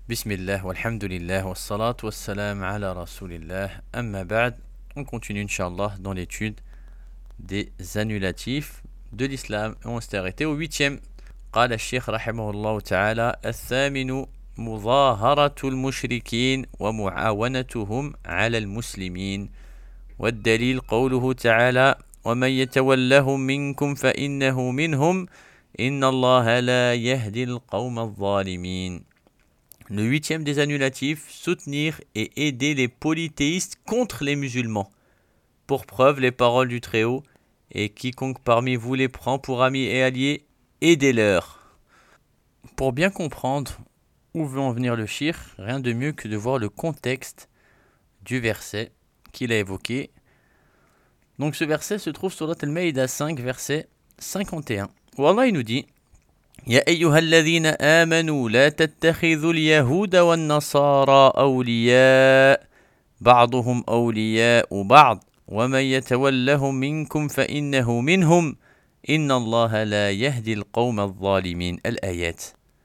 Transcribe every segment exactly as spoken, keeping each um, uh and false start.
Bismillah, walhamdulillah, wassalatu wassalam ala rasulillah, amma ba'd. On continue, Inch'Allah, dans l'étude des annulatifs de l'islam. Et on s'est arrêté au huitième. قال الشيخ رحمه الله تعالى الثامن مظاهرة المشركين ومعاونتهم على المسلمين والدليل قوله تعالى ومن يتولهم منكم فإنه منهم إن الله لا يهدي القوم الظالمين. Le huitième des annulatifs, soutenir et aider les polythéistes contre les musulmans. Pour preuve, les paroles du Très-Haut, et quiconque parmi vous les prend pour amis et alliés, aidez-leur. Pour bien comprendre où veut en venir le shir, rien de mieux que de voir le contexte du verset qu'il a évoqué. Donc ce verset se trouve sur Surat Al-Maïda cinq, verset cinquante et un, où Allah il nous dit يا أيها الذين آمنوا لا تتخذوا اليهود والنصارى أولياء بعضهم أولياء بعض ومن يتولهم منكم فإنه منهم إن الله لا يهدي القوم الظالمين. الآيات.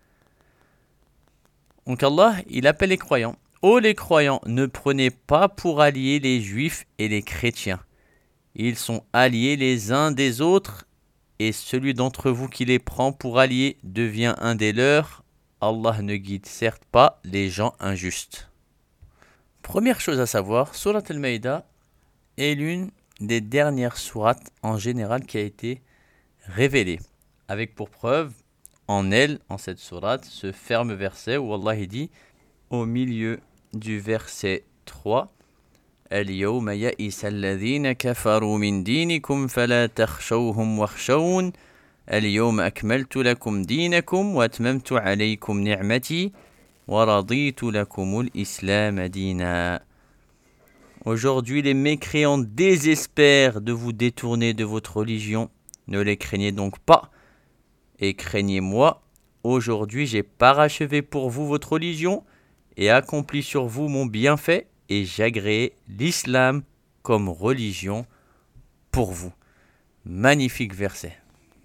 Donc Allah, il appelle les croyants. Ô les croyants, ne prenez pas pour alliés les juifs et les chrétiens. Ils sont alliés les uns des autres, et celui d'entre vous qui les prend pour alliés devient un des leurs. Allah ne guide certes pas les gens injustes. Première chose à savoir, Surat Al-Maïda est l'une des dernières sourates en général qui a été révélée. Avec pour preuve, en elle, en cette sourate, ce ferme verset où Allah dit, au milieu du verset trois, اليوم يئس الذين كفروا من دينكم فلا تخشوهم واخشون اليوم أكملت لكم دينكم وأتممت عليكم نعمتي ورضيت لكم الإسلام دينا. Aujourd'hui, les mécréants désespèrent de vous détourner de votre religion. Ne les craignez donc pas, et craignez-moi. Aujourd'hui, j'ai parachevé pour vous votre religion et accompli sur vous mon bienfait, et j'agrée l'islam comme religion pour vous. Magnifique verset.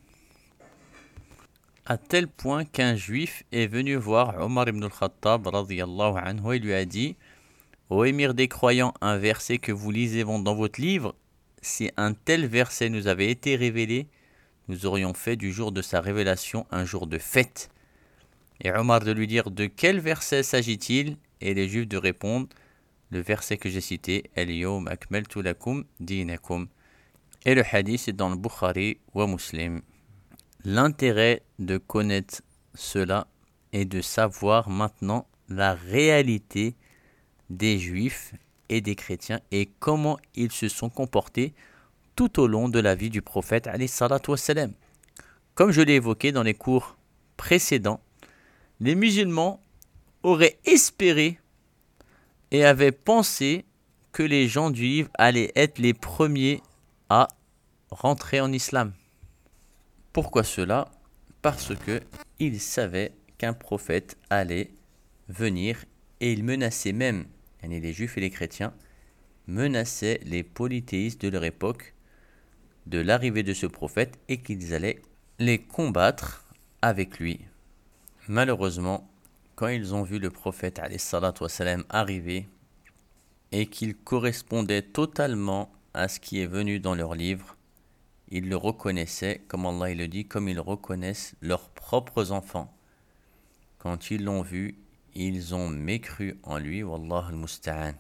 À tel point qu'un juif est venu voir Omar ibn al-Khattab radiyallahu anhu et lui a dit: Ô émir des croyants, un verset que vous lisez dans votre livre, si un tel verset nous avait été révélé, nous aurions fait du jour de sa révélation un jour de fête. Et Omar de lui dire: de quel verset s'agit-il? Et les juifs de répondre: le verset que j'ai cité, Al-Yawm akmaltu lakum dinakum. Et le hadith est dans le Bukhari wa Muslim. L'intérêt de connaître cela est de savoir maintenant la réalité des juifs et des chrétiens et comment ils se sont comportés tout au long de la vie du prophète alayhi salatu wassalam. Comme je l'ai évoqué dans les cours précédents, les musulmans auraient espéré et avaient pensé que les gens du livre allaient être les premiers à rentrer en islam. Pourquoi cela? Parce que ils savaient qu'un prophète allait venir et ils menaçaient même, les juifs et les chrétiens, menaçaient les polythéistes de leur époque de l'arrivée de ce prophète et qu'ils allaient les combattre avec lui. Malheureusement, quand ils ont vu le prophète alayhi salatu wassalam arriver et qu'il correspondait totalement à ce qui est venu dans leur livre, ils le reconnaissaient, comme Allah le dit, comme ils reconnaissent leurs propres enfants. Quand ils l'ont vu, ils ont mécru en lui, wallah al-musta'an.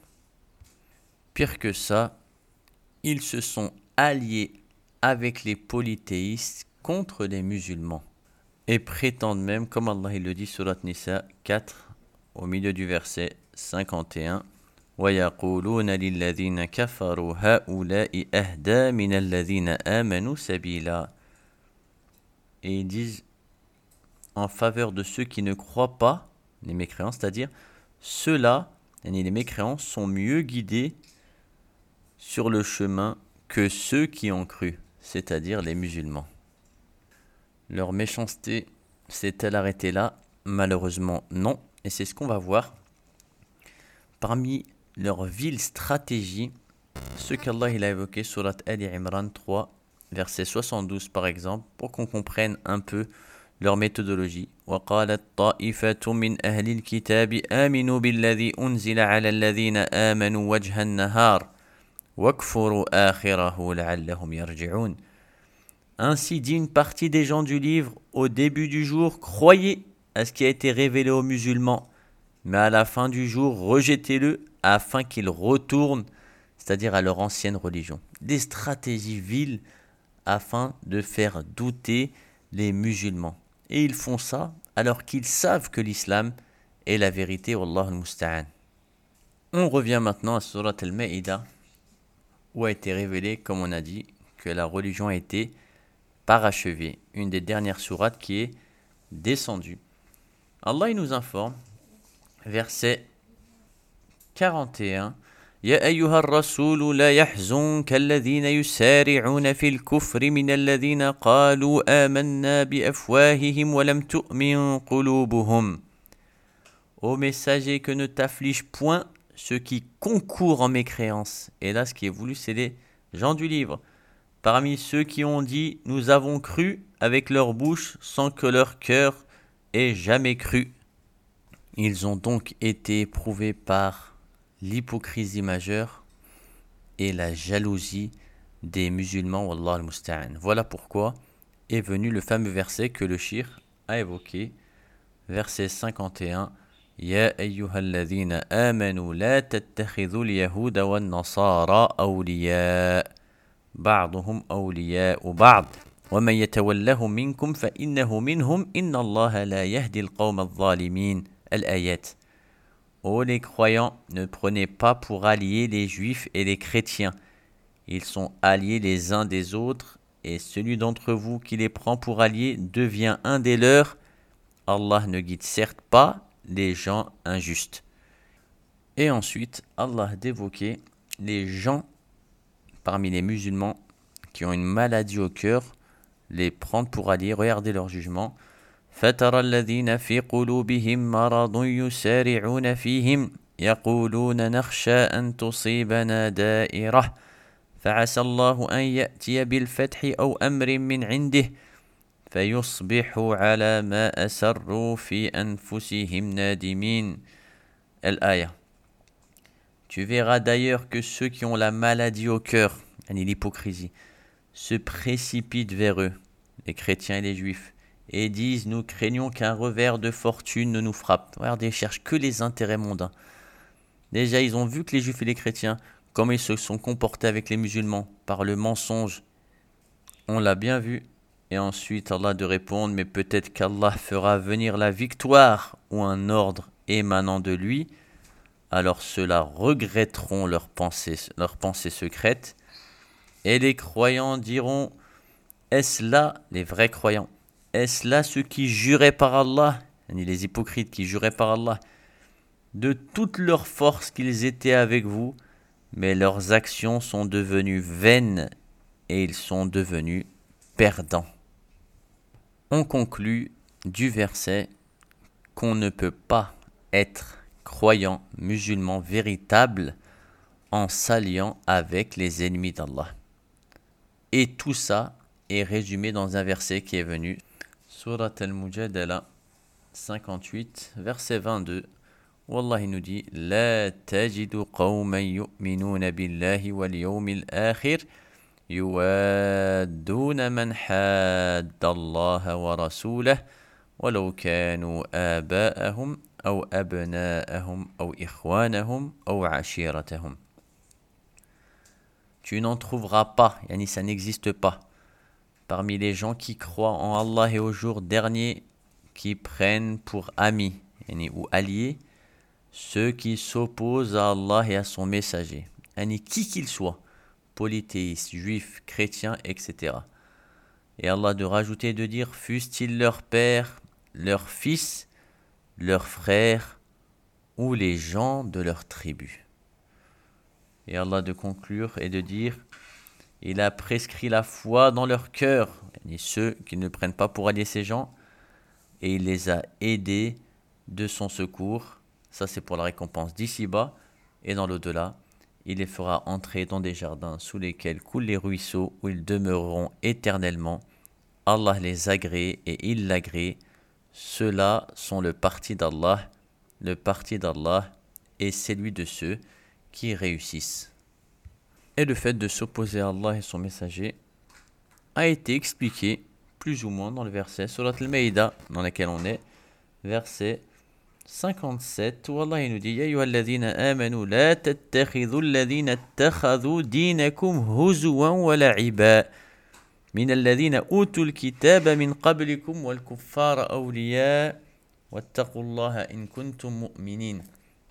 Pire que ça, ils se sont alliés avec les polythéistes contre les musulmans. Et prétendent même, comme Allah le dit sur Surat Nisa quatre, au milieu du verset cinquante et un, وَيَقُولُونَ لِلَّذِينَ كَفَرُوا هَؤُلَاءِ أَهْدَى مِنَ الَّذِينَ آمَنُوا سَبِيلًا. Et ils disent en faveur de ceux qui ne croient pas, les mécréants, c'est-à-dire ceux-là, les mécréants sont mieux guidés sur le chemin que ceux qui ont cru, c'est-à-dire les musulmans. Leur méchanceté s'est-elle arrêtée là? Malheureusement non, et c'est ce qu'on va voir. Parmi leurs viles stratégies, ce qu'Allah il a évoqué sur Surat Ali Imran trois, verset soixante-douze par exemple, pour qu'on comprenne un peu leur méthodologie. وقالت طائفة من أهل الكتاب آمنوا بالذي أنزل على الذين آمنوا وجه النهار واكفروا آخره لعلهم يرجعون. Ainsi dit une partie des gens du livre au début du jour, croyez à ce qui a été révélé aux musulmans, mais à la fin du jour, rejetez-le afin qu'ils retournent, c'est-à-dire à leur ancienne religion. Des stratégies viles afin de faire douter les musulmans. Et ils font ça alors qu'ils savent que l'islam est la vérité. Wallahu al-musta'an. On revient maintenant à Surat al-Ma'idah, où a été révélé, comme on a dit, que la religion a été parachevée. Une des dernières sourates qui est descendue. Allah il nous informe, verset quarante et un, يا أيها الرسول لا يحزنك الذين يسارعون في الكفر من الذين قالوا آمنا بأفواههم ولم تؤمن قلوبهم. Ô messager, que ne t'afflige point ceux qui concourent en mécréance. Et là, ce qui est voulu, c'est les gens du livre. Parmi ceux qui ont dit, nous avons cru avec leur bouche sans que leur cœur ait jamais cru. Ils ont donc été éprouvés par l'hypocrisie majeure et la jalousie des musulmans. Wallah al-musta'an. Voilà pourquoi est venu le fameux verset que le cheikh a évoqué, verset cinquante et un. يا أيها الذين آمنوا لا تتخذوا اليهود والنصارى أولياء بعضهم أولياء بعض ومن يتولهم منكم فإنه منهم إن الله لا يهدي القوم الظالمين. الآيات. Ô les croyants, ne prenez pas pour alliés les juifs et les chrétiens. Ils sont alliés les uns des autres, et celui d'entre vous qui les prend pour alliés devient un des leurs. Allah ne guide certes pas les gens injustes. Et ensuite, Allah d'évoquer les gens parmi les musulmans qui ont une maladie au cœur, les prendre pour alliés. Regardez leur jugement. فترى الذين في قلوبهم مرض يسارعون فيهم يقولون نخشى أن تصيبنا دائرة فعسى الله أن يأتي بالفتح أو أمر من عنده فيصبحوا على ما أسروا في أنفسهم نادمين. الآية. Tu verras d'ailleurs que ceux qui ont la maladie au cœur, l'hypocrisie, se précipitent vers eux, les chrétiens et les juifs, et disent, nous craignons qu'un revers de fortune ne nous frappe. Regardez, ils cherchent que les intérêts mondains. Déjà, ils ont vu que les juifs et les chrétiens, comment ils se sont comportés avec les musulmans, par le mensonge. On l'a bien vu. Et ensuite, Allah de répondre, mais peut-être qu'Allah fera venir la victoire ou un ordre émanant de lui. Alors ceux-là regretteront leurs pensées, leurs pensées secrètes. Et les croyants diront, est-ce là les vrais croyants? Est-ce là ceux qui juraient par Allah, les hypocrites qui juraient par Allah, de toute leur force qu'ils étaient avec vous, mais leurs actions sont devenues vaines et ils sont devenus perdants. On conclut du verset qu'on ne peut pas être croyant musulman véritable en s'alliant avec les ennemis d'Allah. Et tout ça est résumé dans un verset qui est venu, Surat al-Mujadala cinquante-huit, verset vingt-deux. Wallah il nous dit La tajidu qawman yu'minuna billahi wal yawmil akhir yuwadduna man hadda Allah wa rasulahu walau kanu aba'ahum aw abna'ahum aw ikhwanahum aw ashiratahum. Tu n'en trouveras pas, yani ça n'existe pas, parmi les gens qui croient en Allah et au jour dernier, qui prennent pour amis yani, ou alliés ceux qui s'opposent à Allah et à son messager, yani, qui qu'ils soient, polythéistes, juifs, chrétiens, et cetera. Et Allah de rajouter de dire, fussent-ils leur père, leur fils, leurs frères ou les gens de leur tribu. Et Allah de conclure et de dire, il a prescrit la foi dans leur cœur, et ceux qui ne prennent pas pour alliés ces gens, et il les a aidés de son secours. Ça c'est pour la récompense d'ici-bas, et dans l'au-delà, il les fera entrer dans des jardins sous lesquels coulent les ruisseaux, où ils demeureront éternellement. Allah les agrée et il l'agrée, ceux-là sont le parti d'Allah, le parti d'Allah est celui de ceux qui réussissent. Et le fait de s'opposer à Allah et son messager a été expliqué plus ou moins dans le verset Surat al-Maïda, dans lequel on est, verset cinquante-sept, où Allah nous dit Ya ayyuhalladhina amanu la tattakhidhu alladhina ittakhadhu dinakum huzuwan wa la'iba min alladhina utul kitaba min qablikum wal kuffara awliya wattaqullaha in kuntum mu'minin.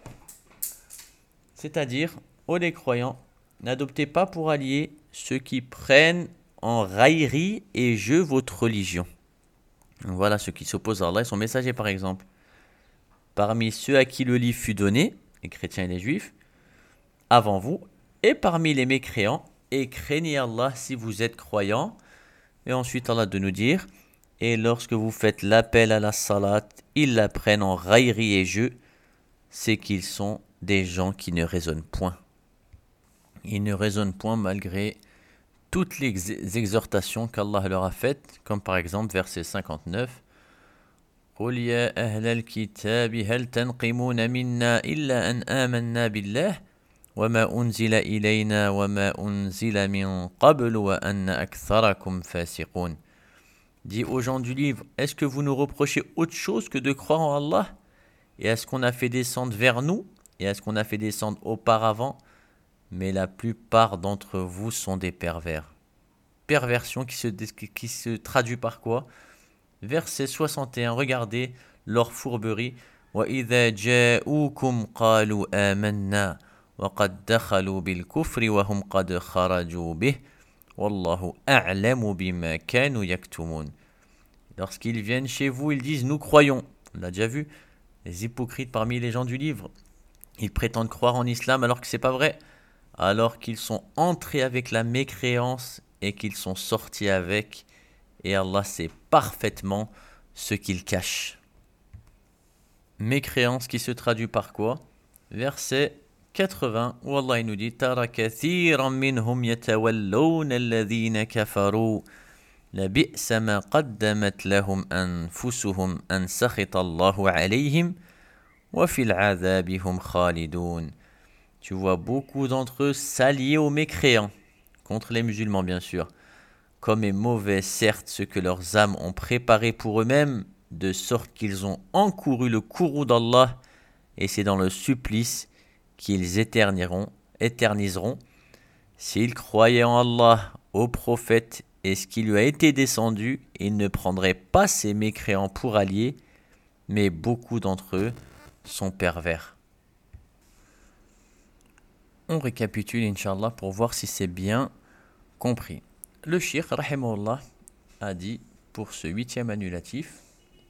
C'est-à-dire, ô les croyants, n'adoptez pas pour alliés ceux qui prennent en raillerie et jeu votre religion. Voilà ceux qui s'opposent à Allah et son messager par exemple. Parmi ceux à qui le livre fut donné, les chrétiens et les juifs, avant vous, et parmi les mécréants, et craignez Allah si vous êtes croyants. Et ensuite Allah de nous dire, et lorsque vous faites l'appel à la salat, ils la prennent en raillerie et jeu, c'est qu'ils sont des gens qui ne raisonnent point. Ils ne raisonnent point malgré toutes les exhortations qu'Allah leur a faites, comme par exemple verset cinquante-neuf. قُلْ يَا أَهْلَ الْكِتَابِ هَلْ تَنْقِمُونَ مِنَّا إِلَّا أَنْ آمَنَّا بِاللَّهِ وَمَا أُنْزِلَ إِلَيْنَا وَمَا أُنْزِلَ مِنْ قَبْلُ وَأَنَّ أَكْثَرَكُمْ فَاسِقُونَ. Dis aux gens du livre, est-ce que vous nous reprochez autre chose que de croire en Allah et à ce qu'on a fait descendre vers nous et à ce qu'on a fait descendre auparavant? Mais la plupart d'entre vous sont des pervers. Perversion qui se, qui se traduit par quoi? Verset soixante et un, regardez leur fourberie. وَإِذَا جَاءُوكُمْ قَالُوا آمَنَّا وَقَدْ دَخَلُوا بِالْكُفْرِ وَهُمْ قَدْ خَرَجُوا بِهِ وَاللَّهُ أَعْلَمُ بِمَا كَانُوا يَكْتُمُونَ. Lorsqu'ils viennent chez vous, ils disent nous croyons. On l'a déjà vu, les hypocrites parmi les gens du livre. Ils prétendent croire en islam alors que c'est pas vrai. Alors qu'ils sont entrés avec la mécréance et qu'ils sont sortis avec, et Allah sait parfaitement ce qu'ils cachent. Mécréance qui se traduit par quoi? Verset quatre-vingts, où Allah nous dit Tara kathiran minhum yatawallawna alladhina kafaru labi'sa ma qaddamat lahum anfusuhum an sakhita Allahu alayhim wa fil 'adhabi hum khalidun. Tu vois beaucoup d'entre eux s'allier aux mécréants, contre les musulmans bien sûr. Comme est mauvais certes ce que leurs âmes ont préparé pour eux-mêmes, de sorte qu'ils ont encouru le courroux d'Allah, et c'est dans le supplice qu'ils éterniseront, éterniseront. S'ils croyaient en Allah, au prophète et ce qui lui a été descendu, ils ne prendraient pas ces mécréants pour alliés, mais beaucoup d'entre eux sont pervers. On récapitule, Inch'Allah, pour voir si c'est bien compris. Le Cheikh, rahimahullah, a dit pour ce huitième annulatif,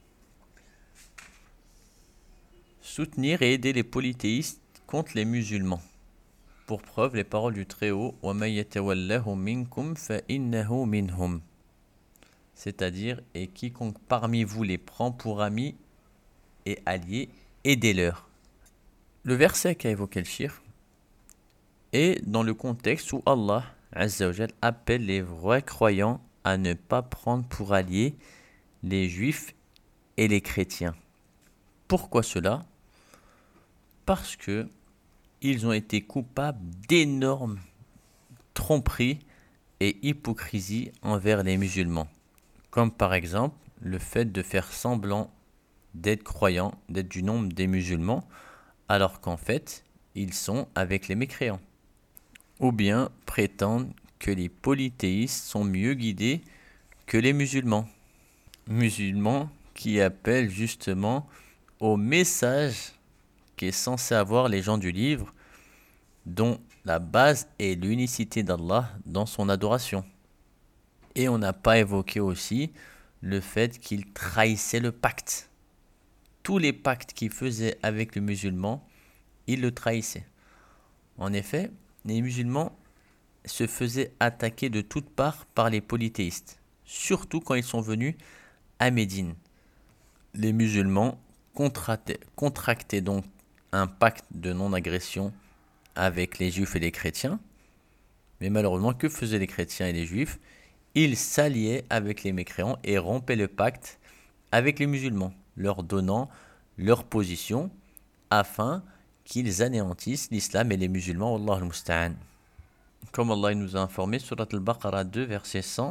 soutenir et aider les polythéistes contre les musulmans. Pour preuve, les paroles du Très-Haut, وَمَن يَتَوَلَّهُ مِنكُمْ فَإِنَّهُ مِنْهُمْ. C'est-à-dire, et quiconque parmi vous les prend pour amis et alliés, aidez-leur. Le verset qu'a évoqué le Cheikh est dans le contexte où Allah Azza wa Jal appelle les vrais croyants à ne pas prendre pour alliés les juifs et les chrétiens. Pourquoi cela? Parce que ils ont été coupables d'énormes tromperies et hypocrisie envers les musulmans. Comme par exemple le fait de faire semblant d'être croyants, d'être du nombre des musulmans, alors qu'en fait, ils sont avec les mécréants. Ou bien prétendent que les polythéistes sont mieux guidés que les musulmans. Musulmans qui appellent justement au message qu'est censé avoir les gens du livre, dont la base est l'unicité d'Allah dans son adoration. Et on n'a pas évoqué aussi le fait qu'ils trahissaient le pacte. Tous les pactes qu'ils faisaient avec les musulmans, ils le trahissaient. En effet, les musulmans se faisaient attaquer de toutes parts par les polythéistes, surtout quand ils sont venus à Médine. Les musulmans contractaient, contractaient donc un pacte de non-agression avec les juifs et les chrétiens, mais malheureusement, que faisaient les chrétiens et les juifs? Ils s'alliaient avec les mécréants et rompaient le pacte avec les musulmans. leur donnant leur position afin qu'ils anéantissent l'islam et les musulmans. Wallahu al-musta'an. Comme Allah nous a informé, surat al-Baqarah deux, verset cent.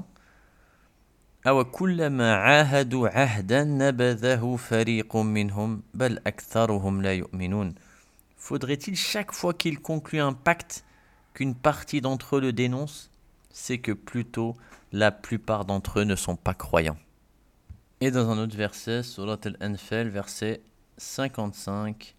أَوَكُلَّمَا عَاهَدُوا عَهْدًا نَبَذَهُ فَرِيقٌ مِّنْهُمْ بَلْ أَكْثَرُهُمْ لَا يُؤْمِنُونَ. Faudrait-il chaque fois qu'ils concluent un pacte qu'une partie d'entre eux le dénonce? C'est que plutôt la plupart d'entre eux ne sont pas croyants. Et dans un autre verset, surat al-Anfal, verset cinquante-cinq.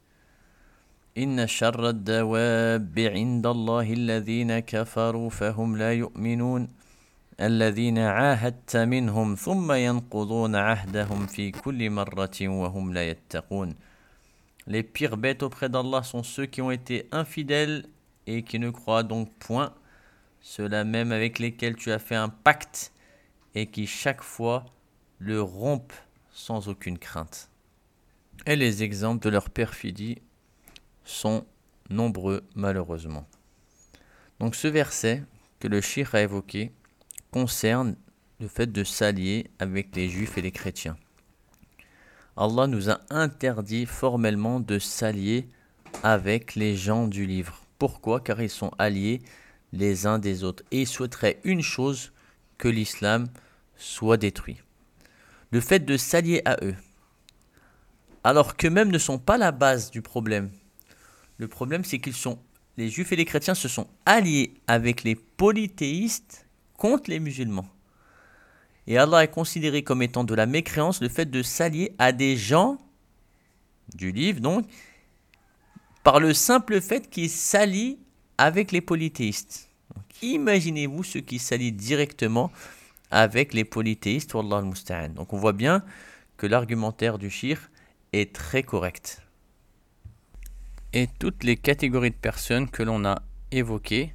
إن شر الدواب عند الله الذين كفروا فهم لا يؤمنون الذين عاهدت منهم ثم ينقضون عهدهم في كل مرة وهم لا يتقون. Les pires bêtes auprès d'Allah sont ceux qui ont été infidèles et qui ne croient donc point, ceux-là même avec lesquels tu as fait un pacte et qui chaque fois le rompent sans aucune crainte. Et les exemples de leur perfidie sont nombreux malheureusement. Donc ce verset que le cheikh a évoqué concerne le fait de s'allier avec les juifs et les chrétiens. Allah nous a interdit formellement de s'allier avec les gens du livre. Pourquoi? Car ils sont alliés les uns des autres et ils souhaiteraient une chose, que l'islam soit détruit. Le fait de s'allier à eux, alors qu'eux-mêmes ne sont pas la base du problème. Le problème, c'est qu'ils sont, les juifs et les chrétiens se sont alliés avec les polythéistes contre les musulmans. Et Allah a considéré comme étant de la mécréance le fait de s'allier à des gens du livre, donc, par le simple fait qu'ils s'allient avec les polythéistes. Donc, imaginez-vous ceux qui s'allient directement avec les polythéistes, wallahu al-musta'an. Donc on voit bien que l'argumentaire du shir est très correct. Et toutes les catégories de personnes que l'on a évoquées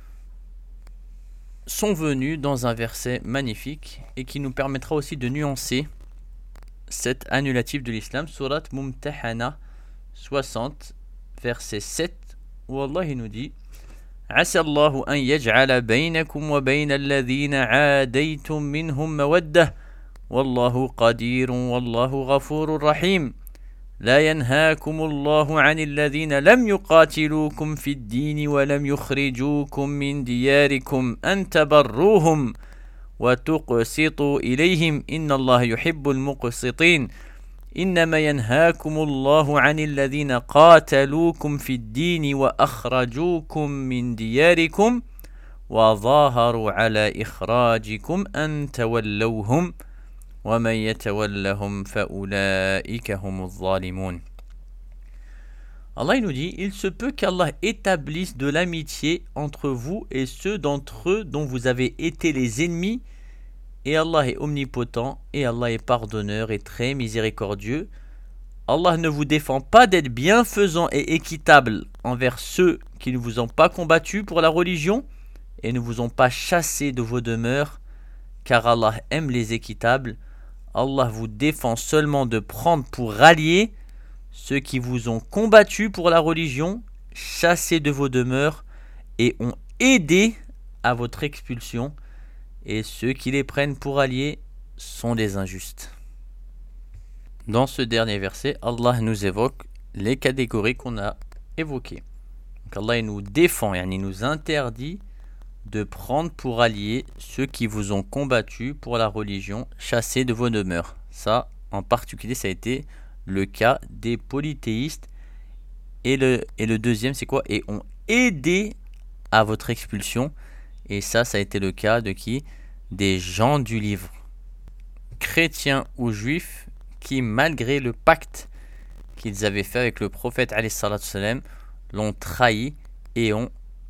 sont venues dans un verset magnifique et qui nous permettra aussi de nuancer cet annulatif de l'islam, surat Mumtahana soixante, verset sept, où Allah nous dit عسى الله أن يجعل بينكم وبين الذين عاديتم منهم مودة والله قدير والله غفور رحيم لا ينهاكم الله عن الذين لم يقاتلوكم في الدين ولم يخرجوكم من دياركم أن تبروهم وتقسطوا إليهم إن الله يحب المقسطين إنما ينهاكم الله عن الذين قاتلوكم في الدين وأخرجوكم من دياركم وظاهروا على إخراجكم أن تولوهم ومن يتولهم فأولئك هم الظالمون. Allah nous dit, il se peut qu'Allah établisse de l'amitié entre vous et ceux d'entre eux dont vous avez été les ennemis. Et Allah est omnipotent, et Allah est pardonneur et très miséricordieux. Allah ne vous défend pas d'être bienfaisant et équitable envers ceux qui ne vous ont pas combattu pour la religion et ne vous ont pas chassé de vos demeures, car Allah aime les équitables. Allah vous défend seulement de prendre pour rallier ceux qui vous ont combattu pour la religion, chassé de vos demeures et ont aidé à votre expulsion. Et ceux qui les prennent pour alliés sont des injustes. Dans ce dernier verset, Allah nous évoque les catégories qu'on a évoquées. Donc Allah nous défend, il nous interdit de prendre pour alliés ceux qui vous ont combattu pour la religion, chassés de vos demeures. Ça, en particulier, ça a été le cas des polythéistes. Et le, et le deuxième, c'est quoi? Et ont aidé à votre expulsion. Et ça, ça a été le cas de qui? Des gens du livre, chrétiens ou juifs, qui malgré le pacte qu'ils avaient fait avec le prophète alayhi salatu salam, l'ont trahi et ont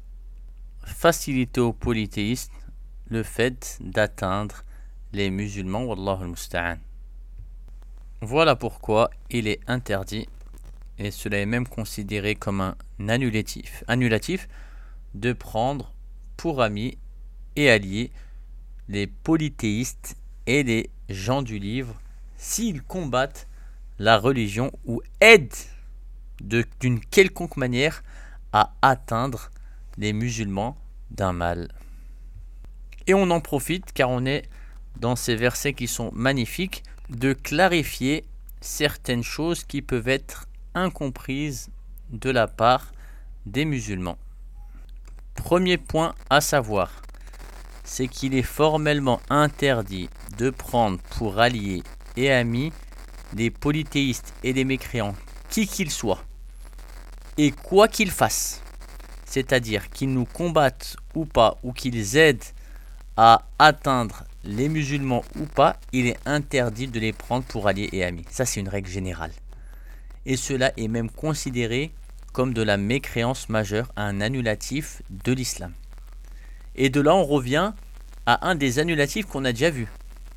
facilité aux polythéistes le fait d'atteindre les musulmans. Wallahu al-musta'an. Voilà pourquoi il est interdit, et cela est même considéré comme un annulatif, annulatif de prendre pour amis et alliés les polythéistes et les gens du livre s'ils combattent la religion ou aident de, d'une quelconque manière à atteindre les musulmans d'un mal. Et on en profite car on est dans ces versets qui sont magnifiques de clarifier certaines choses qui peuvent être incomprises de la part des musulmans. Premier point à savoir, c'est qu'il est formellement interdit de prendre pour alliés et amis les polythéistes et les mécréants, qui qu'ils soient, et quoi qu'ils fassent, c'est-à-dire qu'ils nous combattent ou pas, ou qu'ils aident à atteindre les musulmans ou pas, il est interdit de les prendre pour alliés et amis. Ça, c'est une règle générale. Et cela est même considéré comme de la mécréance majeure, un annulatif de l'islam. Et de là, on revient à un des annulatifs qu'on a déjà vu,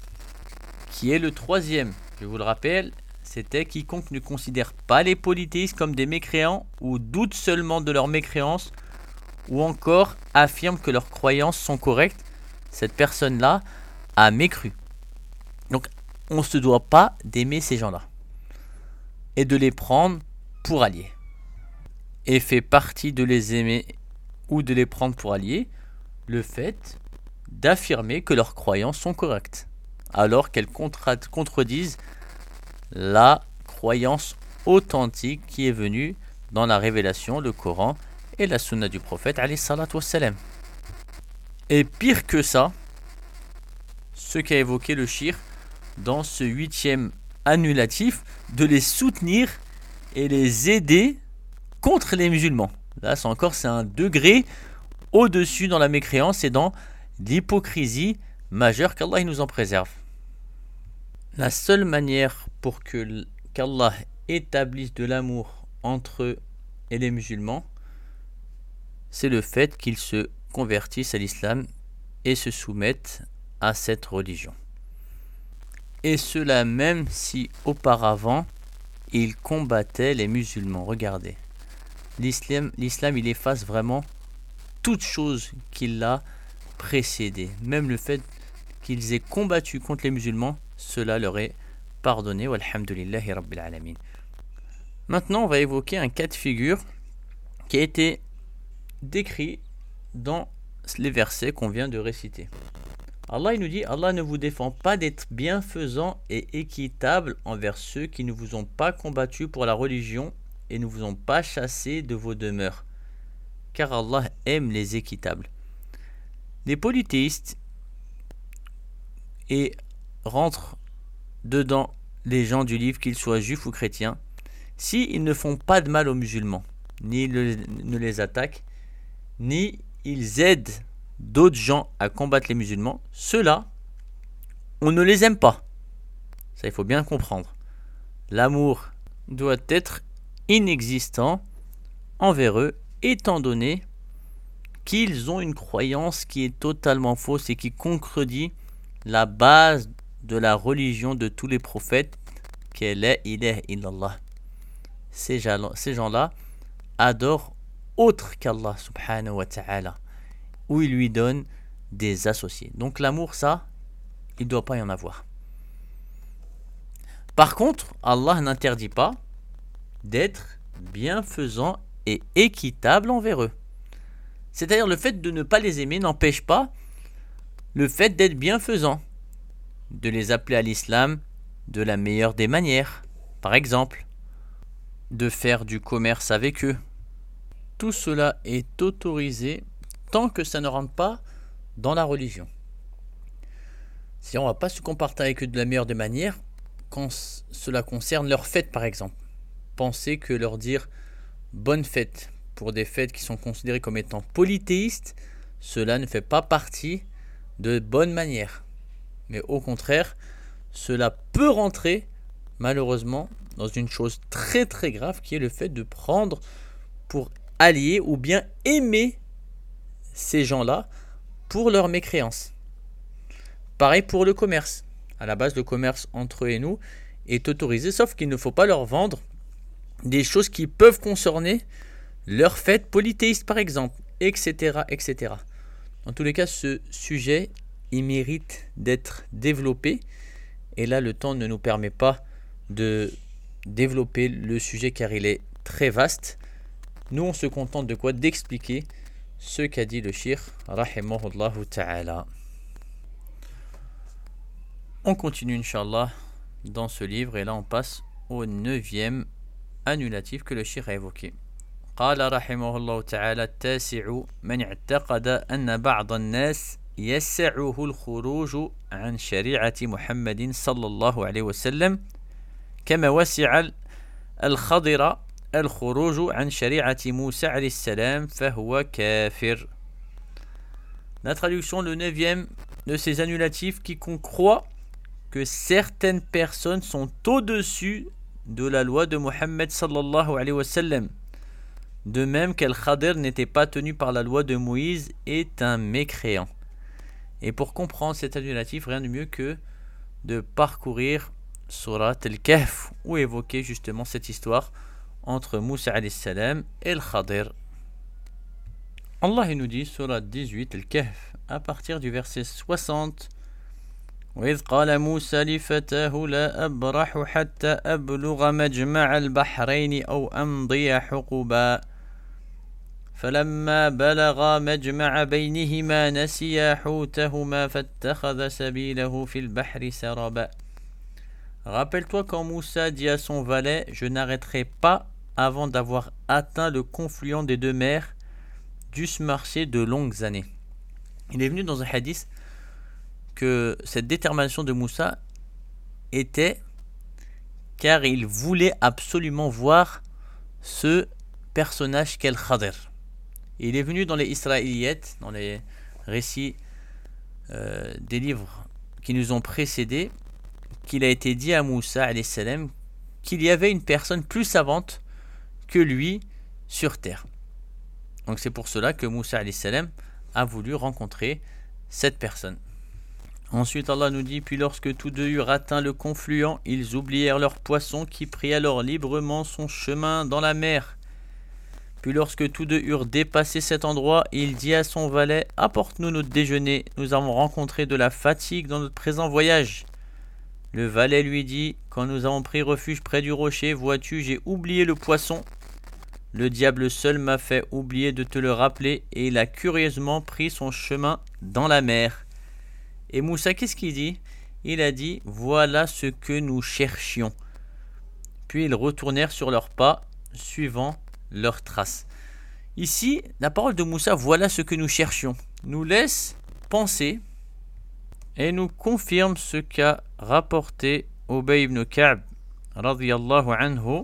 qui est le troisième. Je vous le rappelle, c'était quiconque ne considère pas les polythéistes comme des mécréants ou doute seulement de leur mécréance ou encore affirme que leurs croyances sont correctes. Cette personne-là a mécru. Donc, on ne se doit pas d'aimer ces gens-là et de les prendre pour alliés. Et fait partie de les aimer ou de les prendre pour alliés le fait d'affirmer que leurs croyances sont correctes, alors qu'elles contra- contredisent la croyance authentique qui est venue dans la révélation, le Coran et la sunna du prophète alayhi salatu wassalam. Et pire que ça, ce qu'a évoqué le shir dans ce huitième annulatif, de les soutenir et les aider contre les musulmans. Là, c'est encore c'est un degré au-dessus dans la mécréance et dans l'hypocrisie majeure, qu'Allah nous en préserve. La seule manière pour que qu'Allah établisse de l'amour entre eux et les musulmans, c'est le fait qu'ils se convertissent à l'islam et se soumettent à cette religion. Et cela même si auparavant ils combattaient les musulmans. Regardez, l'islam, l'islam il efface vraiment toute chose qui l'a précédé. Même le fait qu'ils aient combattu contre les musulmans, cela leur est pardonné. Walhamdulillahi Rabbil Alamin. Maintenant, on va évoquer un cas de figure qui a été décrit dans les versets qu'on vient de réciter. Allah il nous dit, Allah ne vous défend pas d'être bienfaisant et équitable envers ceux qui ne vous ont pas combattu pour la religion et ne vous ont pas chassé de vos demeures, car Allah aime les équitables. Les polythéistes et rentrent dedans les gens du livre, qu'ils soient juifs ou chrétiens, s'ils ne font pas de mal aux musulmans, ni le, ne les attaquent, ni ils aident d'autres gens à combattre les musulmans, ceux-là, on ne les aime pas. Ça, il faut bien comprendre. L'amour doit être inexistant envers eux, étant donné qu'ils ont une croyance qui est totalement fausse et qui contredit la base de la religion de tous les prophètes, qu'est la ilaha illallah. Ces gens-là adorent autre qu'Allah subhanahu wa ta'ala, où ils lui donnent des associés. Donc l'amour, ça, il ne doit pas y en avoir. Par contre, Allah n'interdit pas d'être bienfaisant et équitable envers eux. C'est-à-dire le fait de ne pas les aimer n'empêche pas le fait d'être bienfaisant, de les appeler à l'islam de la meilleure des manières. Par exemple, de faire du commerce avec eux. Tout cela est autorisé tant que ça ne rentre pas dans la religion. Si on ne va pas se comporter avec eux de la meilleure des manières quand cela concerne leurs fêtes par exemple. Pensez que leur dire bonne fête pour des fêtes qui sont considérées comme étant polythéistes, cela ne fait pas partie de bonnes manières. Mais au contraire, cela peut rentrer malheureusement dans une chose très très grave qui est le fait de prendre pour allier ou bien aimer ces gens-là pour leur mécréance. Pareil pour le commerce. À la base, le commerce entre eux et nous est autorisé, sauf qu'il ne faut pas leur vendre des choses qui peuvent concerner leur fête polythéiste par exemple, et cetera, et cetera. Dans tous les cas, ce sujet, il mérite d'être développé. Et là, le temps ne nous permet pas de développer le sujet car il est très vaste. Nous, on se contente de quoi? D'expliquer ce qu'a dit le shir, rahimahullahu ta'ala. On continue, Inch'Allah, dans ce livre. Et là, on passe au neuvième annulatif que le cheikh a évoqué. قال رحمه الله تعالى التاسع من اعتقد أن بعض الناس يسعه الخروج عن شريعة محمد صلى الله عليه وسلم كما وسع الخضر الخروج عن شريعة موسى عليه السلام فهو كافر. La traduction, le neuvième de ces annulatifs, quiconque croit que certaines personnes sont au-dessus de la loi de Mohammed sallallahu alayhi wa sallam, de même qu'Al-Khadir n'était pas tenu par la loi de Moïse, est un mécréant. Et pour comprendre cet annulatif, rien de mieux que de parcourir Surat Al-Kahf, où évoquer justement cette histoire entre Moussa alayhi salam et Al-Khadir. Allah nous dit, Surat dix-huit, Al-Kahf, à partir du verset soixante, وإذ قال موسى لفتاه لا أبرح حتى أبلغ مجمع البحرين أو أمضي حقبا فلما بلغا مجمع بينهما نسيا حوتهما فاتخذ سبيله في البحر سربا. Rappelle-toi quand Moussa dit à son valet, je n'arrêterai pas avant d'avoir atteint le confluent des deux mers, dussent marcher de longues années. Il est venu dans un hadith que cette détermination de Moussa était car il voulait absolument voir ce personnage qu'est Khadir. Il est venu dans les Israéliyettes, dans les récits euh, des livres qui nous ont précédés, qu'il a été dit à Moussa alayhi salam qu'il y avait une personne plus savante que lui sur terre. Donc c'est pour cela que Moussa alayhi salam a voulu rencontrer cette personne. Ensuite Allah nous dit, puis lorsque tous deux eurent atteint le confluent, ils oublièrent leur poisson qui prit alors librement son chemin dans la mer. Puis lorsque tous deux eurent dépassé cet endroit, il dit à son valet, apporte-nous notre déjeuner, nous avons rencontré de la fatigue dans notre présent voyage. Le valet lui dit, quand nous avons pris refuge près du rocher, vois-tu, j'ai oublié le poisson. Le diable seul m'a fait oublier de te le rappeler, et il a curieusement pris son chemin dans la mer. Et Moussa, qu'est-ce qu'il dit? Il a dit, voilà ce que nous cherchions. Puis ils retournèrent sur leurs pas, suivant leurs traces. Ici, la parole de Moussa, voilà ce que nous cherchions, nous laisse penser et nous confirme ce qu'a rapporté Ubay ibn Ka'b, radiyallahu anhu,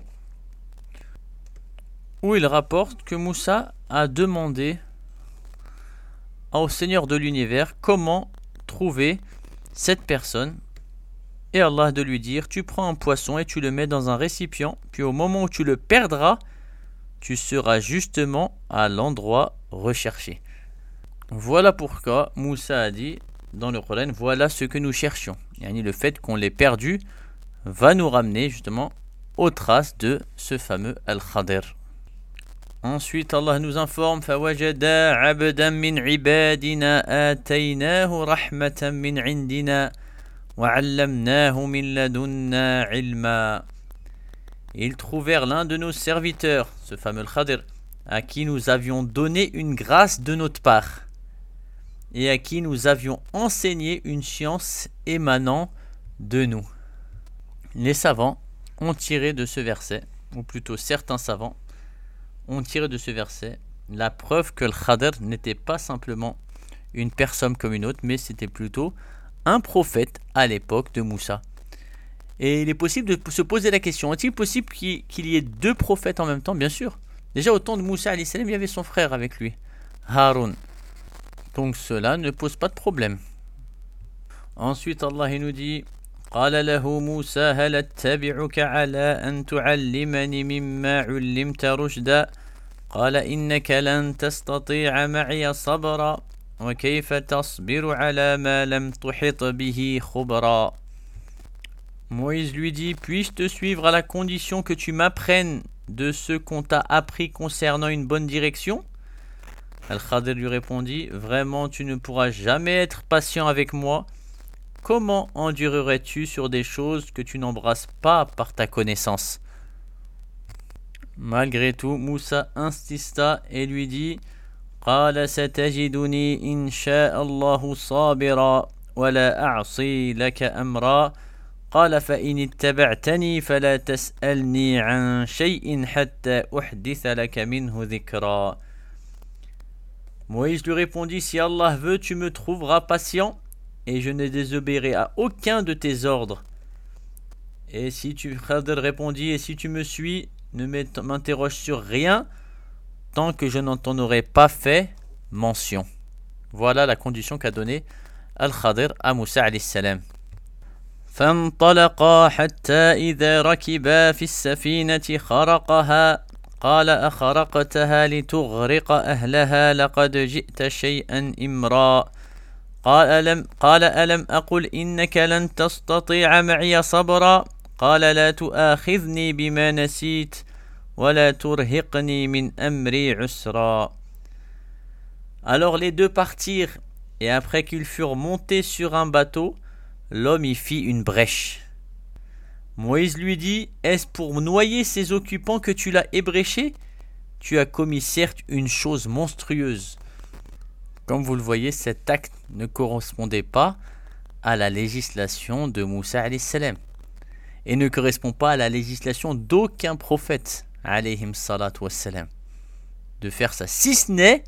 où il rapporte que Moussa a demandé au Seigneur de l'univers comment trouver cette personne, et Allah de lui dire, tu prends un poisson et tu le mets dans un récipient, puis au moment où tu le perdras, tu seras justement à l'endroit recherché. Voilà pourquoi Moussa a dit dans le Coran, voilà ce que nous cherchions. Yani le fait qu'on l'ait perdu va nous ramener justement aux traces de ce fameux Al-Khadir. Ensuite, Allah nous informe فَوَجَدَا عَبْدًا مِنْ عِبَادِنَا آتَيْنَاهُ رَحْمَةً مِنْ عِنْدِنَا وَعَلَّمْنَاهُ مِنْ لَدُنَّا عِلْمًا. Ils trouvèrent l'un de nos serviteurs, ce fameux Khadir, à qui nous avions donné une grâce de notre part et à qui nous avions enseigné une science émanant de nous. Les savants ont tiré de ce verset, ou plutôt certains savants, on tire de ce verset la preuve que le Khadir n'était pas simplement une personne comme une autre, mais c'était plutôt un prophète à l'époque de Moussa. Et il est possible de se poser la question, est-il possible qu'il y ait deux prophètes en même temps? Bien sûr. Déjà au temps de Moussa alayhi salam, il y avait son frère avec lui, Haroun. Donc cela ne pose pas de problème. Ensuite Allah il nous dit, قال له موسى هل اتبعك على أن تعلمني مما علمت رشدا قال إنك لن تستطيع معي صبرا وكيف تصبر على ما لم تحط به خبرا. Moïse lui dit, puis-je te suivre à la condition que tu m'apprennes de ce qu'on t'a appris concernant une bonne direction? Al-Khadir lui répondit, vraiment tu ne pourras jamais être patient avec moi. Comment endurerais-tu sur des choses que tu n'embrasses pas par ta connaissance? Malgré tout, Moussa insista et lui dit, قال ستجدني إن شاء الله صابرا ولا أعصي لك أمرا قال فإن اتبعتني فلا تسألني عن شيء حتى أحدث لك منه ذكرا. Moïse lui répondit, si Allah veut, tu me trouveras patient et je ne désobéirai à aucun de tes ordres. Et si tu, Khadir répondit, et si tu me suis, ne m'interroge sur rien tant que je n'en t'en aurai pas fait mention. Voilà la condition qu'a donnée Al-Khadir à Moussa alayhi salam. فانطلقا حتى إذا ركبا في السفينة خرقها قال أخرقتها لتغرق أهلها لقد جئت شيئا إمرا قال ألم قال ألم أقل إنك لن تستطيع معي صبرا قال لا تؤاخذني بما نسيت ولا ترهقني من أمري عسرا. Alors les deux partirent, et après qu'ils furent montés sur un bateau, l'homme y fit une brèche. Moïse lui dit, est-ce pour noyer ses occupants que tu l'as ébréché? Tu as commis certes une chose monstrueuse. Comme vous le voyez, cet acte ne correspondait pas à la législation de Moussa alayhi salam et ne correspond pas à la législation d'aucun prophète alayhi salatu wassalam de faire ça, si ce n'est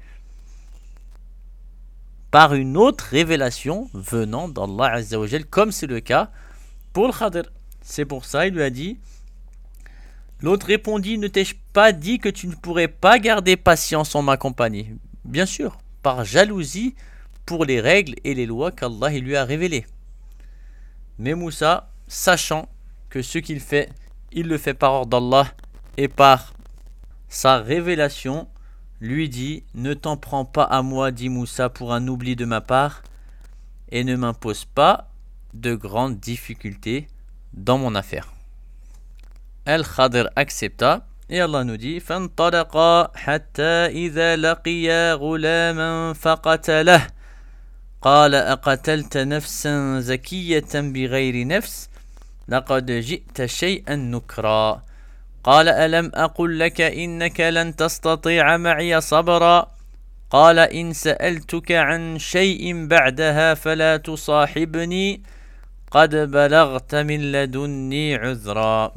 par une autre révélation venant d'Allah Azza wa Jal, comme c'est le cas pour le Khadir. C'est pour ça il lui a dit, l'autre répondit, ne t'ai-je pas dit que tu ne pourrais pas garder patience en ma compagnie? Bien sûr, par jalousie pour les règles et les lois qu'Allah il lui a révélées. Mais Moussa, sachant que ce qu'il fait, il le fait par ordre d'Allah et par sa révélation, lui dit, ne t'en prends pas à moi, dit Moussa, pour un oubli de ma part, et ne m'impose pas de grandes difficultés dans mon affaire. Al-Khadir accepta, et Allah nous dit, فانطلقا حتى إذا لقيا غلاما فقتله قال أقتلت نفسا زكية بغير نفس لقد جئت شيئا نكرا قال ألم أقل لك إنك لن تستطيع معي صبرا قال إن سألتك عن شيء بعدها فلا تصاحبني قد بلغت من لدني عذرا.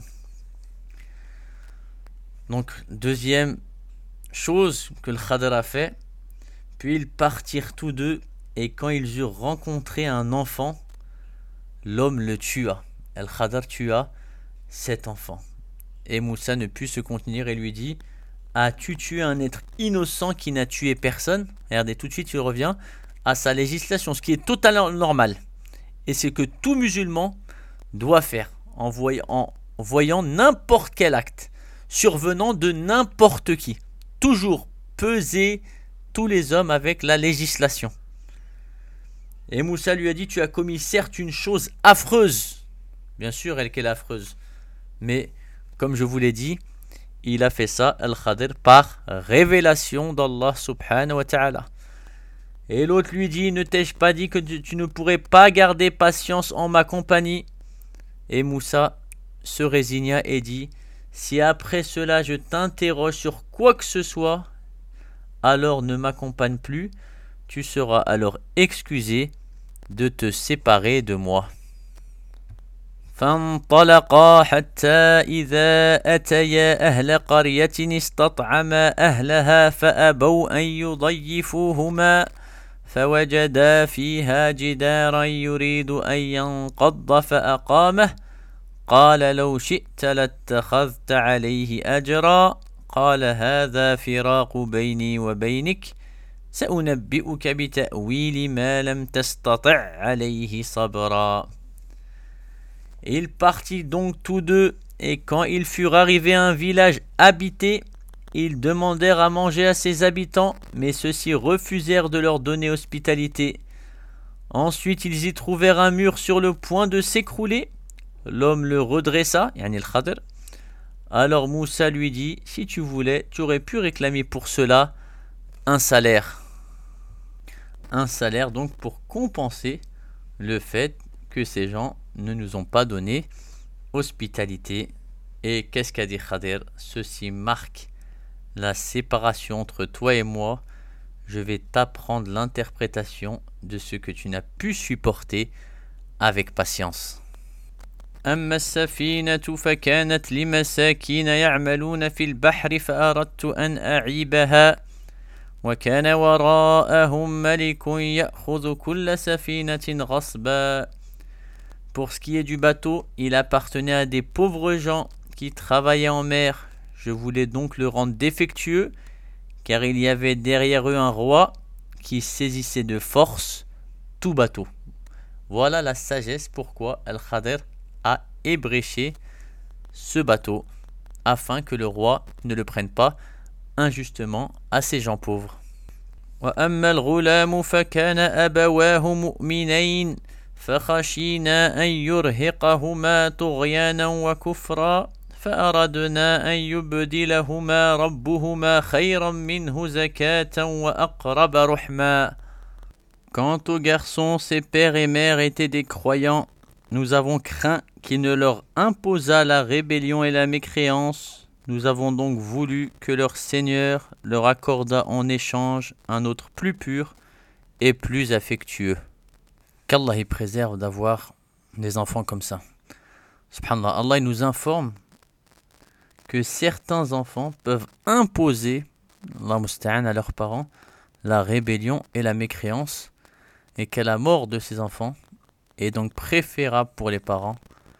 Donc, deuxième chose que le Khadir a fait, puis ils partirent tous deux, et quand ils eurent rencontré un enfant, l'homme le tua. Al-Khadir tua cet enfant. Et Moussa ne put se contenir et lui dit, as-tu tué un être innocent qui n'a tué personne? Regardez, tout de suite il revient à sa législation, ce qui est totalement normal. Et c'est que tout musulman doit faire en voyant, en voyant n'importe quel acte survenant de n'importe qui. Toujours peser tous les hommes avec la législation. Et Moussa lui a dit, tu as commis certes une chose affreuse. Bien sûr, elle qu'elle est affreuse. Mais, comme je vous l'ai dit, il a fait ça, Al-Khadir, par révélation d'Allah subhanahu wa ta'ala. Et l'autre lui dit, ne t'ai-je pas dit que tu, tu ne pourrais pas garder patience en ma compagnie? Et Moussa se résigna et dit, si après cela je t'interroge sur quoi que ce soit, alors ne m'accompagne plus, tu seras alors excusé de te séparer de moi. فانطلقا حتى إذا أتيا أهل قرية استطعما أهلها فأبوا أن يضيفوهما فوجدا فيها جدارا يريد أن ينقض فأقامه قال لو شئت لاتخذت عليه أجرا قال هذا فراق بيني وبينك سأنبئك بتأويل ما لم تستطع عليه صبرا. Ils partirent donc tous deux, et quand ils furent arrivés à un village habité, ils demandèrent à manger à ses habitants, mais ceux-ci refusèrent de leur donner hospitalité. Ensuite, ils y trouvèrent un mur sur le point de s'écrouler. L'homme le redressa, yani le Khadir. Alors Moussa lui dit, si tu voulais, tu aurais pu réclamer pour cela un salaire. Un salaire donc pour compenser le fait que ces gens ne nous ont pas donné hospitalité. Et qu'est-ce qu'a dit Khadir? Ceci marque la séparation entre toi et moi. Je vais t'apprendre l'interprétation de ce que tu n'as pu supporter avec patience. أما السفينة فكانت لمساكين يعملون في البحر فأردت أن أعيبها وكان وراءهم ملك يأخذ كل سفينة غصبا. Pour ce qui est du bateau, il appartenait à des pauvres gens qui travaillaient en mer. Je voulais donc le rendre défectueux, car il y avait derrière eux un roi qui saisissait de force tout bateau. Voilà la sagesse pourquoi Al-Khadir a ébréché ce bateau, afin que le roi ne le prenne pas injustement à ces gens pauvres. وأما الغلام فكان أبواه مؤمنين فخشينا أن يرهقهما طغيانا وكفرا فأردنا أن يبدلهما ربهما خيرا منه زكاة وأقرب رحما. Quant aux garçons, ses pères et mères étaient des croyants. Nous avons craint qu'il ne leur imposât la rébellion et la mécréance. Nous avons donc voulu que leur Seigneur leur accordât en échange un autre plus pur et plus affectueux. Qu'Allah y préserve d'avoir des enfants comme ça. Subhanallah, Allah il nous informe que certains enfants peuvent imposer, Allah musta'an, à leurs parents la rébellion et la mécréance, et qu'à la mort de ces enfants est donc préférable pour les parents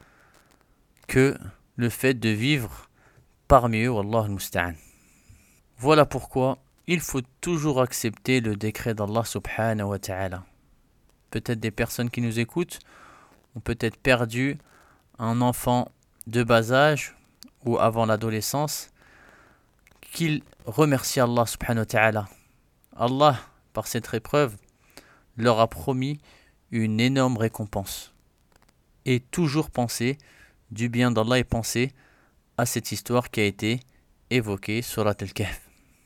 que le fait de vivre parmi eux, Wallah al-Musta'an. Voilà pourquoi il faut toujours accepter le décret d'Allah subhanahu wa ta'ala. Peut-être des personnes qui nous écoutent ont peut-être perdu un enfant de bas âge ou avant l'adolescence, qu'ils remercient Allah subhanahu wa ta'ala. Allah, par cette épreuve, leur a promis une énorme récompense. Et toujours penser du bien d'Allah et penser à cette histoire qui a été évoquée sur Surat Al-Kahf.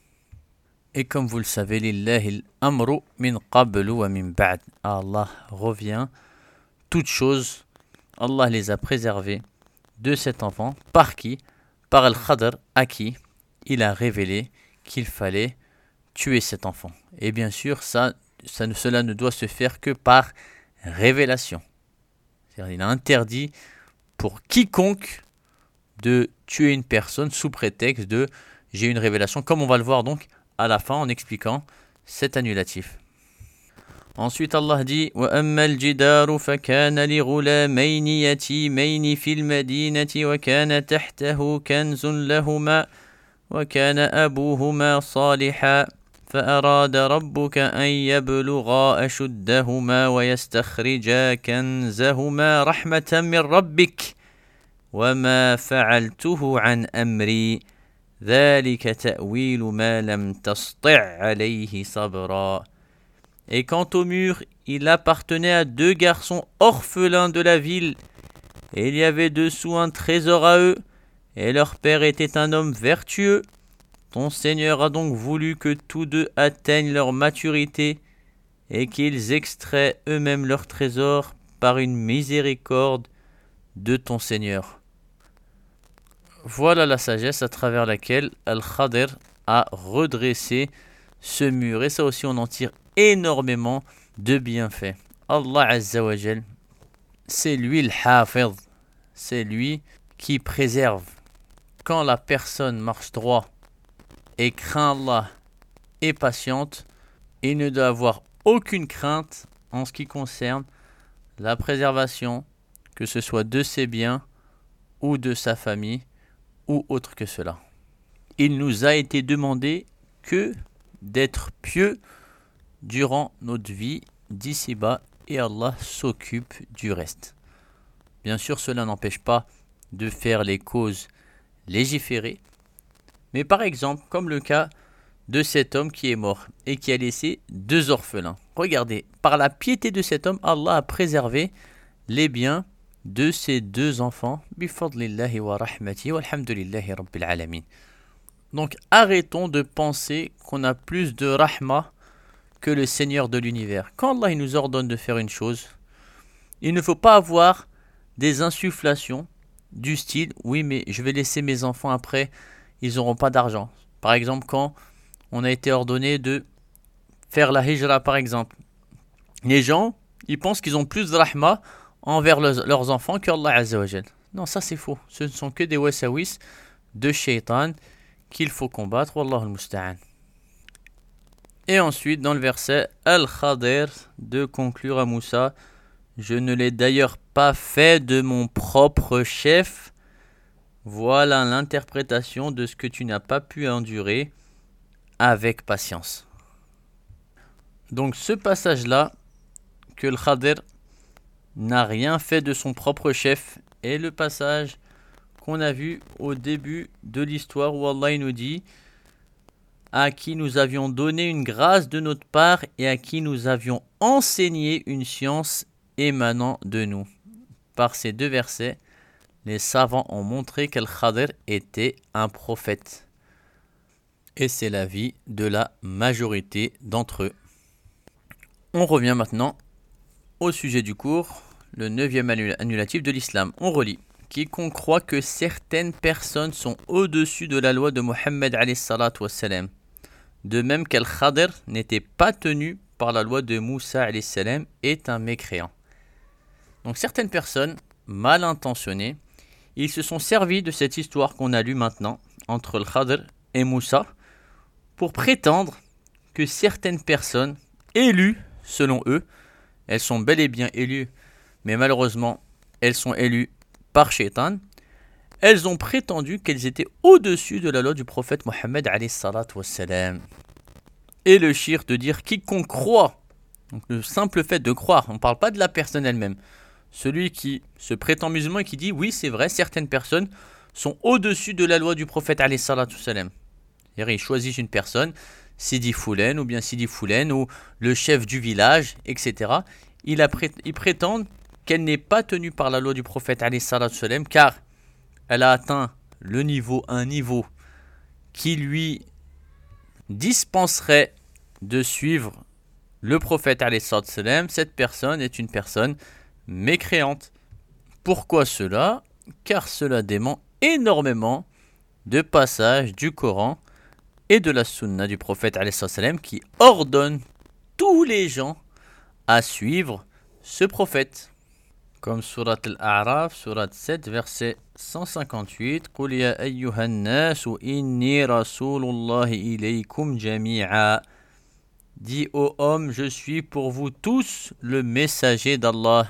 Et comme vous le savez, lillahi al-amru min qablu wa min ba'd. Allah revient toutes choses. Allah les a préservées de cet enfant. Par qui? Par Al-Khadr, à qui il a révélé qu'il fallait tuer cet enfant. Et bien sûr, ça, ça, cela ne doit se faire que par révélation. C'est-à-dire, il a interdit pour quiconque de tuer une personne sous prétexte de « j'ai une révélation », comme on va le voir donc à la fin en expliquant cet annulatif. Ensuite, Allah dit « وَأَمَّا الْجِدَارُ فَكَانَ لِغُلَامَيْنِ يَتِيمَيْنِ فِي الْمَدِينَةِ وَكَانَ تَحْتَهُ كَنْزٌ لَهُمَا وَكَانَ أَبُوهُمَا صَالِحًا فأراد ربك أن يبلغا أشدهما ويستخرجا كنزهما رحمة من ربك وما فعلته عن أمري ذلك تأويل ما لم تسطع عليه صبرا. Et quant au mur, il appartenait à deux garçons orphelins de la ville, et il y avait dessous un trésor à eux, et leur père était un homme vertueux. Ton Seigneur a donc voulu que tous deux atteignent leur maturité et qu'ils extraient eux-mêmes leur trésor par une miséricorde de ton Seigneur. Voilà la sagesse à travers laquelle Al-Khadir a redressé ce mur. Et ça aussi, on en tire énormément de bienfaits. Allah Azza wa Jal, c'est lui le Hafid, c'est lui qui préserve. Quand la personne marche droit et craint Allah et patiente, il ne doit avoir aucune crainte en ce qui concerne la préservation, que ce soit de ses biens ou de sa famille ou autre que cela. Il nous a été demandé que d'être pieux durant notre vie d'ici-bas et Allah s'occupe du reste. Bien sûr, cela n'empêche pas de faire les causes légiférées, mais par exemple, comme le cas de cet homme qui est mort et qui a laissé deux orphelins. Regardez, par la piété de cet homme, Allah a préservé les biens de ces deux enfants. Bifadlillahi wa rahmati walhamdulillahi rabbil alamin. Donc arrêtons de penser qu'on a plus de rahma que le Seigneur de l'univers. Quand Allah il nous ordonne de faire une chose, il ne faut pas avoir des insufflations du style « oui mais je vais laisser mes enfants après, ils n'auront pas d'argent ». Par exemple, quand on a été ordonné de faire la hijra par exemple, les gens ils pensent qu'ils ont plus de rahma envers le- leurs enfants que Allah Azza wa Jal. Non, ça c'est faux. Ce ne sont que des wasawis de shaitan qu'il faut combattre. Wallahu al-musta'an. Et ensuite, dans le verset Al-Khadir, de conclure à Moussa, je ne l'ai d'ailleurs pas fait de mon propre chef. Voilà l'interprétation de ce que tu n'as pas pu endurer avec patience. Donc ce passage-là, que le Khadir n'a rien fait de son propre chef, est le passage qu'on a vu au début de l'histoire où Allah nous dit à qui nous avions donné une grâce de notre part et à qui nous avions enseigné une science émanant de nous. Par ces deux versets, les savants ont montré qu'Al-Khadir était un prophète. Et c'est l'avis de la majorité d'entre eux. On revient maintenant au sujet du cours, le neuvième annulatif de l'islam. On relit. Quiconque croit que certaines personnes sont au-dessus de la loi de Mohammed alayhi salatu wassalam, de même qu'Al-Khadir n'était pas tenu par la loi de Moussa alayhi salam, est un mécréant. Donc certaines personnes mal intentionnées, ils se sont servis de cette histoire qu'on a lue maintenant entre Al-Khadir et Moussa pour prétendre que certaines personnes élues selon eux, elles sont bel et bien élues, mais malheureusement elles sont élues par Shaitan, elles ont prétendu qu'elles étaient au-dessus de la loi du prophète Mohammed alayhi salatu wassalam. Et le shirk de dire quiconque croit, donc le simple fait de croire, on ne parle pas de la personne elle-même, celui qui se prétend musulman et qui dit oui c'est vrai, certaines personnes sont au-dessus de la loi du prophète alayhi salatu wassalam. C'est-à-dire ils choisissent une personne, Sidi Foulen ou bien Sidi Foulen ou le chef du village, et cetera. Ils, appré- ils prétendent qu'elle n'est pas tenue par la loi du prophète alayhi salatu wassalam car elle a atteint le niveau, un niveau qui lui dispenserait de suivre le prophète alayhi salatu wassalam. Cette personne est une personne mécréante. Pourquoi cela? Car cela dément énormément de passages du Coran et de la sunna du prophète alayhi salatu wassalam qui ordonne tous les gens à suivre ce prophète. Comme surat Al-A'raf, surat sept, verset cent cinquante-huit. Qul ya ayyuhan nasu inni rasulullahi ilaykum jami'a. Dis ô hommes, je suis pour vous tous le messager d'Allah.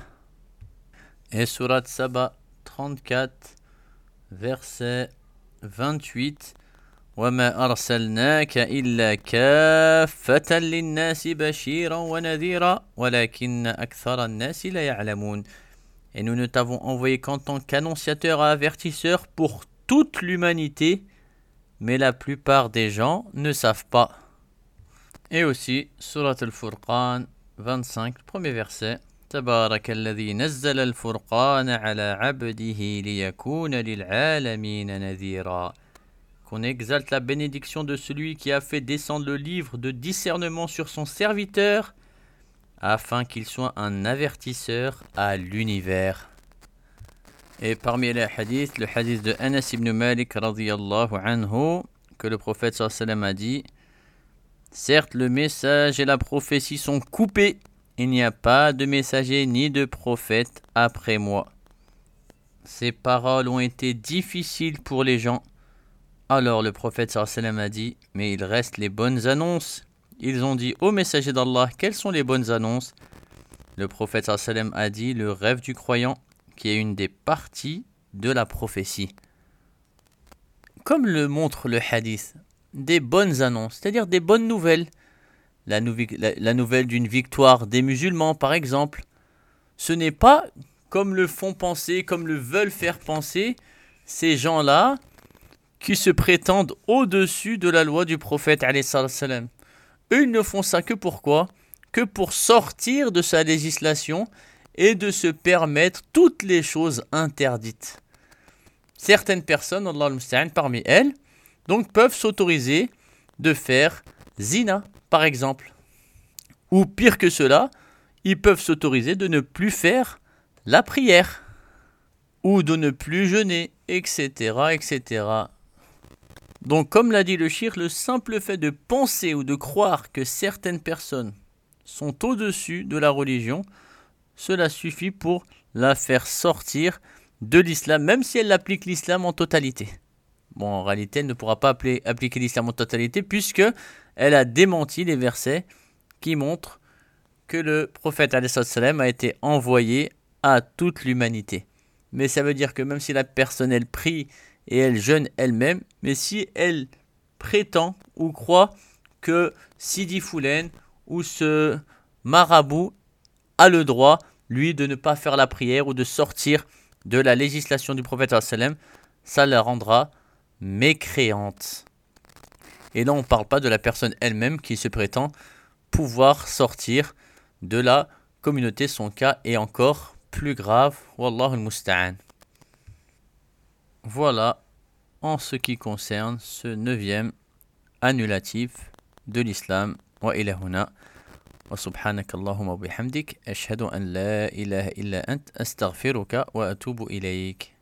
Et surat Saba trente-quatre, verset vingt-huit. وما أرسلناك إلا كافة للناس بشيرا ونذيرا ولكن أكثر الناس لا يعلمون. Et nous ne t'avons envoyé qu'en tant qu'annonciateur et avertisseur pour toute l'humanité, mais la plupart des gens ne savent pas. Et aussi, Surat Al-Furqan vingt-cinq, premier verset. تبارك الذي نزل الفرقان على عبده ليكون للعالمين نذيرا. Qu'on exalte la bénédiction de celui qui a fait descendre le livre de discernement sur son serviteur, afin qu'il soit un avertisseur à l'univers. Et parmi les hadiths, le hadith de Anas ibn Malik radiyallahu anhu, que le prophète sallallahu alayhi wa sallam a dit, certes le message et la prophétie sont coupés, il n'y a pas de messager ni de prophète après moi. Ces paroles ont été difficiles pour les gens. Alors le prophète sallallahu alayhi wa sallam a dit, mais il reste les bonnes annonces. Ils ont dit, ô messager d'Allah, quelles sont les bonnes annonces? Le prophète sallallahu alayhi wa sallam a dit, le rêve du croyant, qui est une des parties de la prophétie. Comme le montre le hadith, des bonnes annonces, c'est-à-dire des bonnes nouvelles. La, nouvi- la, la nouvelle d'une victoire des musulmans, par exemple. Ce n'est pas, comme le font penser, comme le veulent faire penser, ces gens-là, qui se prétendent au-dessus de la loi du prophète alayhi salam. Eux, ils ne font ça que pourquoi? Que pour sortir de sa législation et de se permettre toutes les choses interdites. Certaines personnes, Allah al-Musta'an, parmi elles, donc peuvent s'autoriser de faire zina, par exemple. Ou pire que cela, ils peuvent s'autoriser de ne plus faire la prière. Ou de ne plus jeûner, et cetera, et cetera. Donc, comme l'a dit le shirk, le simple fait de penser ou de croire que certaines personnes sont au-dessus de la religion, cela suffit pour la faire sortir de l'islam, même si elle applique l'islam en totalité. Bon, en réalité, elle ne pourra pas appeler, appliquer l'islam en totalité, puisque elle a démenti les versets qui montrent que le prophète alayhi salam a été envoyé à toute l'humanité. Mais ça veut dire que même si la personne, elle prie et elle jeûne elle-même, mais si elle prétend ou croit que Sidi Foulen ou ce marabout a le droit, lui, de ne pas faire la prière ou de sortir de la législation du prophète sallam, ça la rendra mécréante. Et là, on ne parle pas de la personne elle-même qui se prétend pouvoir sortir de la communauté. Son cas est encore plus grave. Wallahu al-musta'an. Voilà en ce qui concerne ce neuvième annulatif de l'islam. Wa ila huna. Wa subhanaka Allahumma bihamdik. Ashhadu an la ilaha illa ant. Astaghfiruka wa atubu ilayk.